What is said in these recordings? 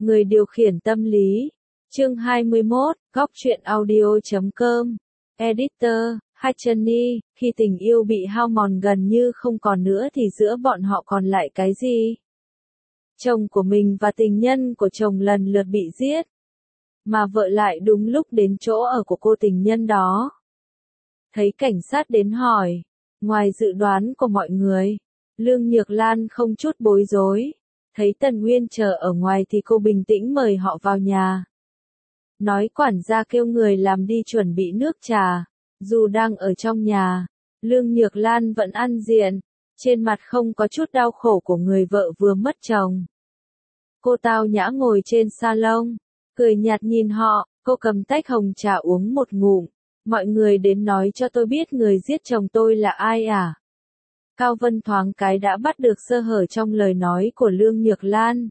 Người điều khiển tâm lý. Chương 21, góc truyện audio.com. Editor, Hachani, khi tình yêu bị hao mòn gần như không còn nữa thì giữa bọn họ còn lại cái gì? Chồng của mình và tình nhân của chồng lần lượt bị giết. Mà vợ lại đúng lúc đến chỗ ở của cô tình nhân đó. Thấy cảnh sát đến hỏi. Ngoài dự đoán của mọi người, Lương Nhược Lan không chút bối rối. Thấy Tần Nguyên chờ ở ngoài thì cô bình tĩnh mời họ vào nhà. Nói quản gia kêu người làm đi chuẩn bị nước trà. Dù đang ở trong nhà, Lương Nhược Lan vẫn ăn diện. Trên mặt không có chút đau khổ của người vợ vừa mất chồng. Cô tao nhã ngồi trên salon, cười nhạt nhìn họ, cô cầm tách hồng trà uống một ngụm. Mọi người đến nói cho tôi biết người giết chồng tôi là ai à? Cao Vân thoáng cái đã bắt được sơ hở trong lời nói của Lương Nhược Lan.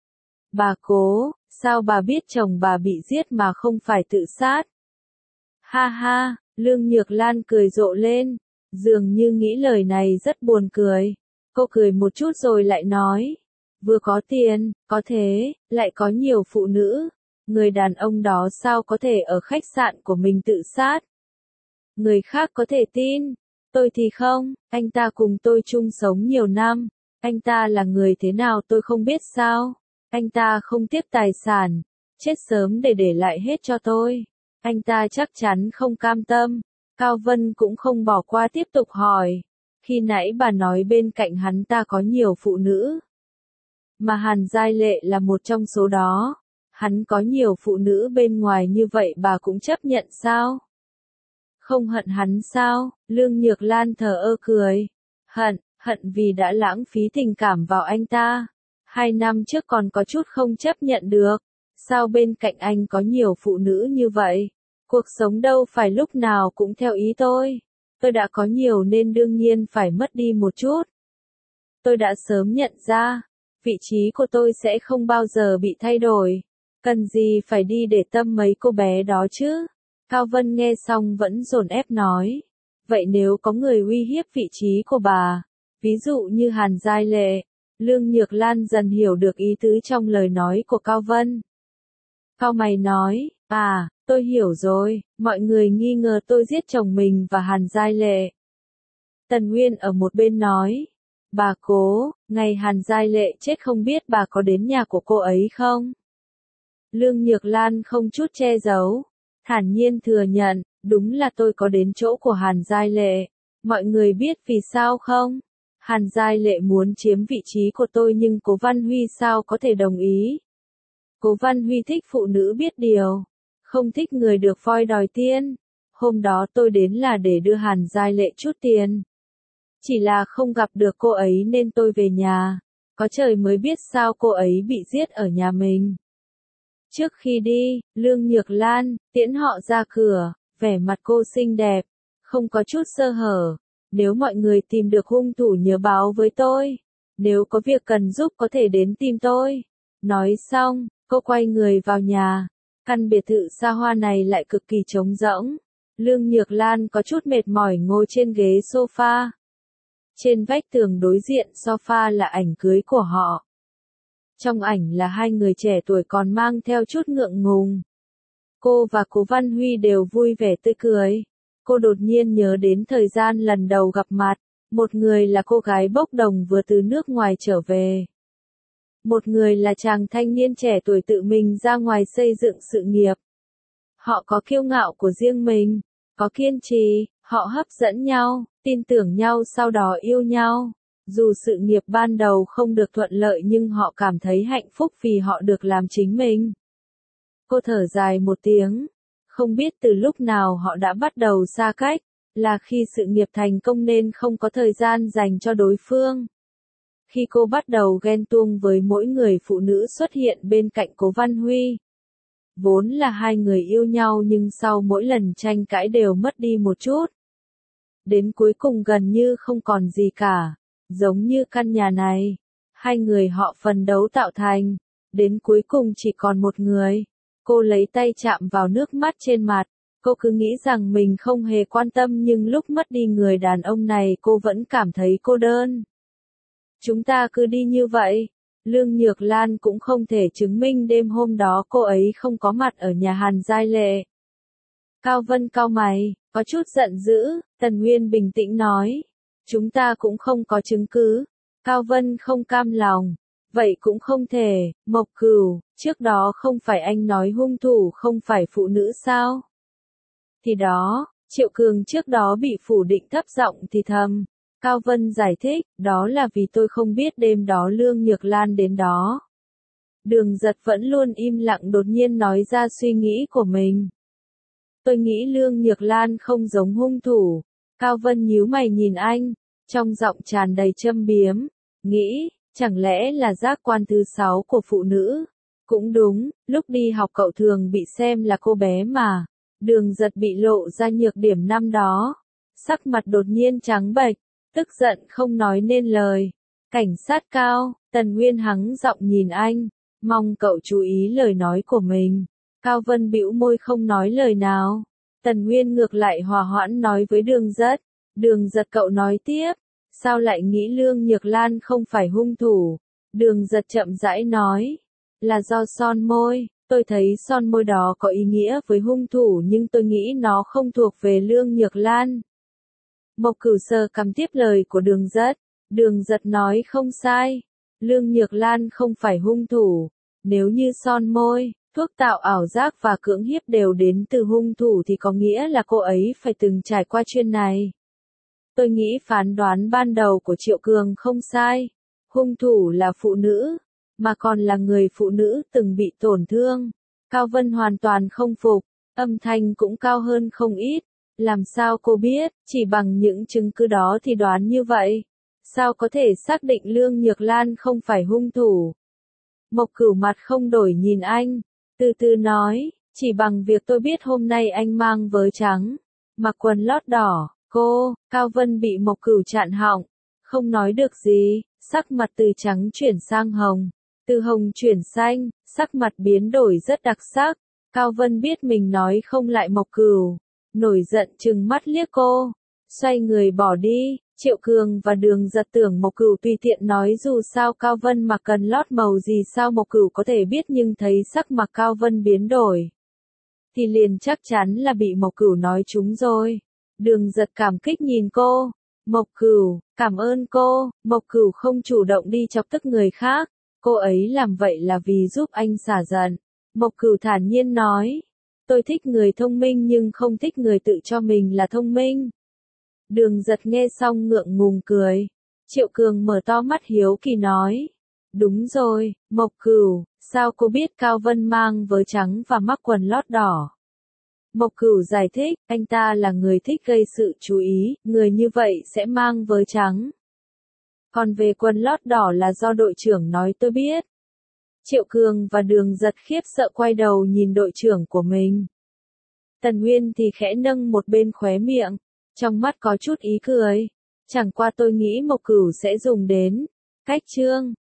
Bà Cố, sao bà biết chồng bà bị giết mà không phải tự sát? Ha ha, Lương Nhược Lan cười rộ lên, dường như nghĩ lời này rất buồn cười. Cô cười một chút rồi lại nói, vừa có tiền, có thế, lại có nhiều phụ nữ. Người đàn ông đó sao có thể ở khách sạn của mình tự sát? Người khác có thể tin, tôi thì không, anh ta cùng tôi chung sống nhiều năm. Anh ta là người thế nào tôi không biết sao? Anh ta không tiếc tài sản, chết sớm để lại hết cho tôi. Anh ta chắc chắn không cam tâm. Cao Vân cũng không bỏ qua tiếp tục hỏi. Khi nãy bà nói bên cạnh hắn ta có nhiều phụ nữ. Mà Hàn Giai Lệ là một trong số đó. Hắn có nhiều phụ nữ bên ngoài như vậy bà cũng chấp nhận sao? Không hận hắn sao? Lương Nhược Lan thờ ơ cười. Hận vì đã lãng phí tình cảm vào anh ta. 2 năm trước còn có chút không chấp nhận được. Sao bên cạnh anh có nhiều phụ nữ như vậy? Cuộc sống đâu phải lúc nào cũng theo ý tôi. Tôi đã có nhiều nên đương nhiên phải mất đi một chút. Tôi đã sớm nhận ra, vị trí của tôi sẽ không bao giờ bị thay đổi. Cần gì phải đi để tâm mấy cô bé đó chứ? Cao Vân nghe xong vẫn dồn ép nói. Vậy nếu có người uy hiếp vị trí của bà, ví dụ như Hàn Giai Lệ, Lương Nhược Lan dần hiểu được ý tứ trong lời nói của Cao Vân. Cao mày nói, tôi hiểu rồi, mọi người nghi ngờ tôi giết chồng mình và Hàn Giai Lệ. Tần Nguyên ở một bên nói, bà Cố, ngày Hàn Giai Lệ chết không biết bà có đến nhà của cô ấy không? Lương Nhược Lan không chút che giấu, thản nhiên thừa nhận, đúng là tôi có đến chỗ của Hàn Giai Lệ. Mọi người biết vì sao không? Hàn Giai Lệ muốn chiếm vị trí của tôi nhưng Cố Văn Huy sao có thể đồng ý? Cố Văn Huy thích phụ nữ biết điều, không thích người được voi đòi tiền. Hôm đó tôi đến là để đưa Hàn Giai Lệ chút tiền. Chỉ là không gặp được cô ấy nên tôi về nhà. Có trời mới biết sao cô ấy bị giết ở nhà mình. Trước khi đi, Lương Nhược Lan tiễn họ ra cửa, vẻ mặt cô xinh đẹp, không có chút sơ hở. Nếu mọi người tìm được hung thủ nhớ báo với tôi. Nếu có việc cần giúp có thể đến tìm tôi. Nói xong, cô quay người vào nhà. Căn biệt thự xa hoa này lại cực kỳ trống rỗng. Lương Nhược Lan có chút mệt mỏi ngồi trên ghế sofa. Trên vách tường đối diện sofa là ảnh cưới của họ. Trong ảnh là 2 người trẻ tuổi còn mang theo chút ngượng ngùng. Cô và Cố Văn Huy đều vui vẻ tươi cười. Cô đột nhiên nhớ đến thời gian lần đầu gặp mặt. Một người là cô gái bốc đồng vừa từ nước ngoài trở về. Một người là chàng thanh niên trẻ tuổi tự mình ra ngoài xây dựng sự nghiệp. Họ có kiêu ngạo của riêng mình, có kiên trì, họ hấp dẫn nhau, tin tưởng nhau sau đó yêu nhau. Dù sự nghiệp ban đầu không được thuận lợi nhưng họ cảm thấy hạnh phúc vì họ được làm chính mình. Cô thở dài một tiếng, không biết từ lúc nào họ đã bắt đầu xa cách, là khi sự nghiệp thành công nên không có thời gian dành cho đối phương. Khi cô bắt đầu ghen tuông với mỗi người phụ nữ xuất hiện bên cạnh Cố Văn Huy. Vốn là 2 người yêu nhau nhưng sau mỗi lần tranh cãi đều mất đi một chút. Đến cuối cùng gần như không còn gì cả, giống như căn nhà này. 2 người họ phấn đấu tạo thành, đến cuối cùng chỉ còn một người. Cô lấy tay chạm vào nước mắt trên mặt, cô cứ nghĩ rằng mình không hề quan tâm nhưng lúc mất đi người đàn ông này cô vẫn cảm thấy cô đơn. Chúng ta cứ đi như vậy, Lương Nhược Lan cũng không thể chứng minh đêm hôm đó cô ấy không có mặt ở nhà Hàn Giai Lệ. Cao Vân cau mày, có chút giận dữ, Tần Nguyên bình tĩnh nói. Chúng ta cũng không có chứng cứ. Cao Vân không cam lòng. Vậy cũng không thể, Mộc Cửu, trước đó không phải anh nói hung thủ không phải phụ nữ sao? Thì đó, Triệu Cường trước đó bị phủ định thấp giọng thì thầm. Cao Vân giải thích, đó là vì tôi không biết đêm đó Lương Nhược Lan đến đó. Đường Giật vẫn luôn im lặng đột nhiên nói ra suy nghĩ của mình. Tôi nghĩ Lương Nhược Lan không giống hung thủ. Cao Vân nhíu mày nhìn anh, trong giọng tràn đầy châm biếm. Nghĩ, chẳng lẽ là giác quan thứ 6 của phụ nữ? Cũng đúng, lúc đi học cậu thường bị xem là cô bé mà. Đường Giật bị lộ ra nhược điểm năm đó. Sắc mặt đột nhiên trắng bệch, tức giận không nói nên lời. Cảnh sát Cao, Tần Nguyên hắng giọng nhìn anh, mong cậu chú ý lời nói của mình. Cao Vân bĩu môi không nói lời nào. Tần Nguyên ngược lại hòa hoãn nói với Đường Giật. Đường Giật cậu nói tiếp, sao lại nghĩ Lương Nhược Lan không phải hung thủ? Đường Giật chậm rãi nói, là do son môi. Tôi thấy son môi đó có ý nghĩa với hung thủ nhưng tôi nghĩ nó không thuộc về Lương Nhược Lan. Mộc Cửu sờ cằm tiếp lời của Đường Giật. Đường Giật nói không sai. Lương Nhược Lan không phải hung thủ. Nếu như son môi, thuốc tạo ảo giác và cưỡng hiếp đều đến từ hung thủ thì có nghĩa là cô ấy phải từng trải qua chuyện này. Tôi nghĩ phán đoán ban đầu của Triệu Cường không sai. Hung thủ là phụ nữ, mà còn là người phụ nữ từng bị tổn thương. Cao Vân hoàn toàn không phục, âm thanh cũng cao hơn không ít. Làm sao cô biết, chỉ bằng những chứng cứ đó thì đoán như vậy? Sao có thể xác định Lương Nhược Lan không phải hung thủ? Mộc Cửu mặt không đổi nhìn anh, từ từ nói, chỉ bằng việc tôi biết hôm nay anh mang vớ trắng, mặc quần lót đỏ, Cao Vân bị Mộc Cửu chặn họng, không nói được gì, sắc mặt từ trắng chuyển sang hồng, từ hồng chuyển xanh, sắc mặt biến đổi rất đặc sắc. Cao Vân biết mình nói không lại Mộc Cửu, nổi giận trừng mắt liếc cô, xoay người bỏ đi. Triệu Cường và Đường Giật tưởng Mộc Cửu tùy tiện nói dù sao Cao Vân mặc cần lót màu gì sao Mộc Cửu có thể biết nhưng thấy sắc mặt Cao Vân biến đổi. Thì liền chắc chắn là bị Mộc Cửu nói trúng rồi. Đường Giật cảm kích nhìn cô. Mộc Cửu, cảm ơn cô. Mộc Cửu không chủ động đi chọc tức người khác. Cô ấy làm vậy là vì giúp anh xả giận. Mộc Cửu thản nhiên nói. Tôi thích người thông minh nhưng không thích người tự cho mình là thông minh. Đường Giật nghe xong ngượng ngùng cười. Triệu Cường mở to mắt hiếu kỳ nói. Đúng rồi, Mộc Cửu, sao cô biết Cao Vân mang vớ trắng và mắc quần lót đỏ? Mộc Cửu giải thích, anh ta là người thích gây sự chú ý, người như vậy sẽ mang vớ trắng. Còn về quần lót đỏ là do đội trưởng nói tôi biết. Triệu Cường và Đường Giật khiếp sợ quay đầu nhìn đội trưởng của mình. Tần Nguyên thì khẽ nâng một bên khóe miệng, trong mắt có chút ý cười. Chẳng qua tôi nghĩ Mộc Cửu sẽ dùng đến cách chương.